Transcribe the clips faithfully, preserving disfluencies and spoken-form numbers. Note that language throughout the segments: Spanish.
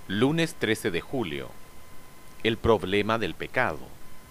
Lunes trece de julio. El problema del pecado.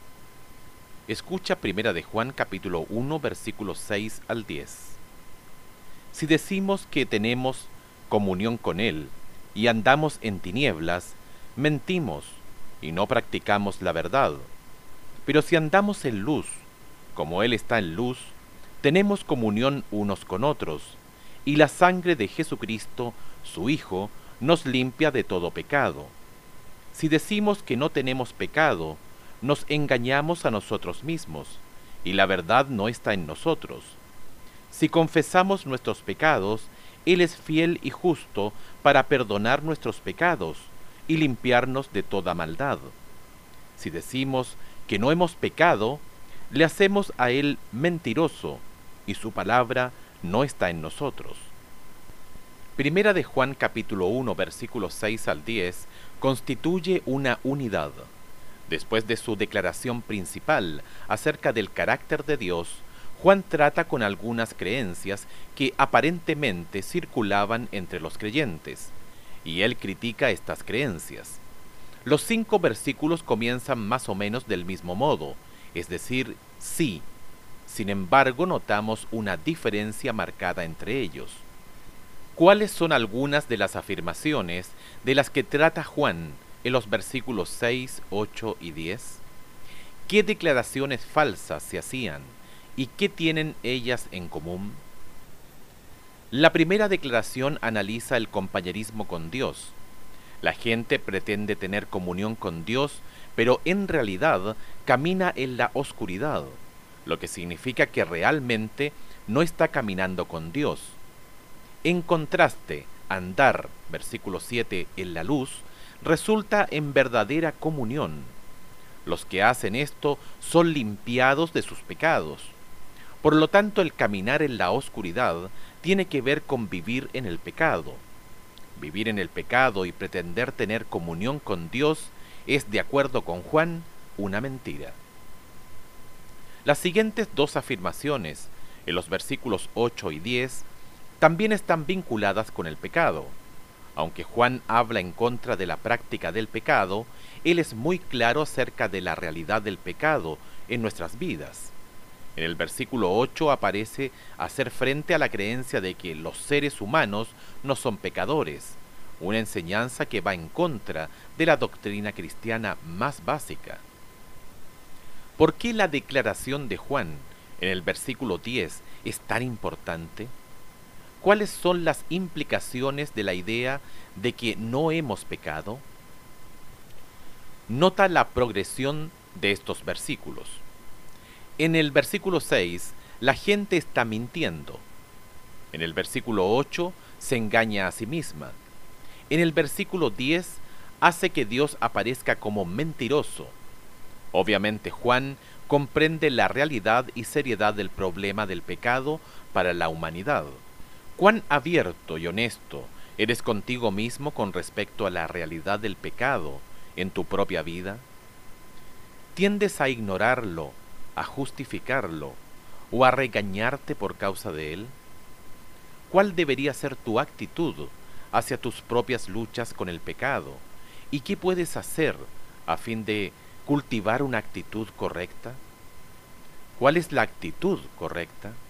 Escucha Primera de Juan capítulo uno versículos seis al diez. Si decimos que tenemos comunión con Él y andamos en tinieblas, mentimos y no practicamos la verdad. Pero si andamos en luz, como Él está en luz, tenemos comunión unos con otros, y la sangre de Jesucristo, su Hijo, nos limpia de todo pecado. Si decimos que no tenemos pecado, nos engañamos a nosotros mismos, y la verdad no está en nosotros. Si confesamos nuestros pecados, Él es fiel y justo para perdonar nuestros pecados y limpiarnos de toda maldad. Si decimos que no hemos pecado, le hacemos a Él mentiroso, y su palabra no está en nosotros. Primera de Juan capítulo uno versículos seis al diez constituye una unidad. Después de su declaración principal acerca del carácter de Dios, Juan trata con algunas creencias que aparentemente circulaban entre los creyentes, y él critica estas creencias. Los cinco versículos comienzan más o menos del mismo modo, es decir, sí. Sin embargo, notamos una diferencia marcada entre ellos. ¿Cuáles son algunas de las afirmaciones de las que trata Juan en los versículos seis, ocho y diez? ¿Qué declaraciones falsas se hacían y qué tienen ellas en común? La primera declaración analiza el compañerismo con Dios. La gente pretende tener comunión con Dios, pero en realidad camina en la oscuridad, lo que significa que realmente no está caminando con Dios. En contraste, andar, versículo siete, en la luz, resulta en verdadera comunión. Los que hacen esto son limpiados de sus pecados. Por lo tanto, el caminar en la oscuridad tiene que ver con vivir en el pecado. Vivir en el pecado y pretender tener comunión con Dios es, de acuerdo con Juan, una mentira. Las siguientes dos afirmaciones, en los versículos ocho y diez, también están vinculadas con el pecado. Aunque Juan habla en contra de la práctica del pecado, él es muy claro acerca de la realidad del pecado en nuestras vidas. En el versículo ocho aparece hacer frente a la creencia de que los seres humanos no son pecadores, una enseñanza que va en contra de la doctrina cristiana más básica. ¿Por qué la declaración de Juan en el versículo diez es tan importante? ¿Cuáles son las implicaciones de la idea de que no hemos pecado? Nota la progresión de estos versículos. En el versículo seis, la gente está mintiendo. En el versículo ocho, se engaña a sí misma. En el versículo diez, hace que Dios aparezca como mentiroso. Obviamente, Juan comprende la realidad y seriedad del problema del pecado para la humanidad. ¿Cuán abierto y honesto eres contigo mismo con respecto a la realidad del pecado en tu propia vida? ¿Tiendes a ignorarlo, a justificarlo o a regañarte por causa de él? ¿Cuál debería ser tu actitud hacia tus propias luchas con el pecado? ¿Y qué puedes hacer a fin de cultivar una actitud correcta? ¿Cuál es la actitud correcta?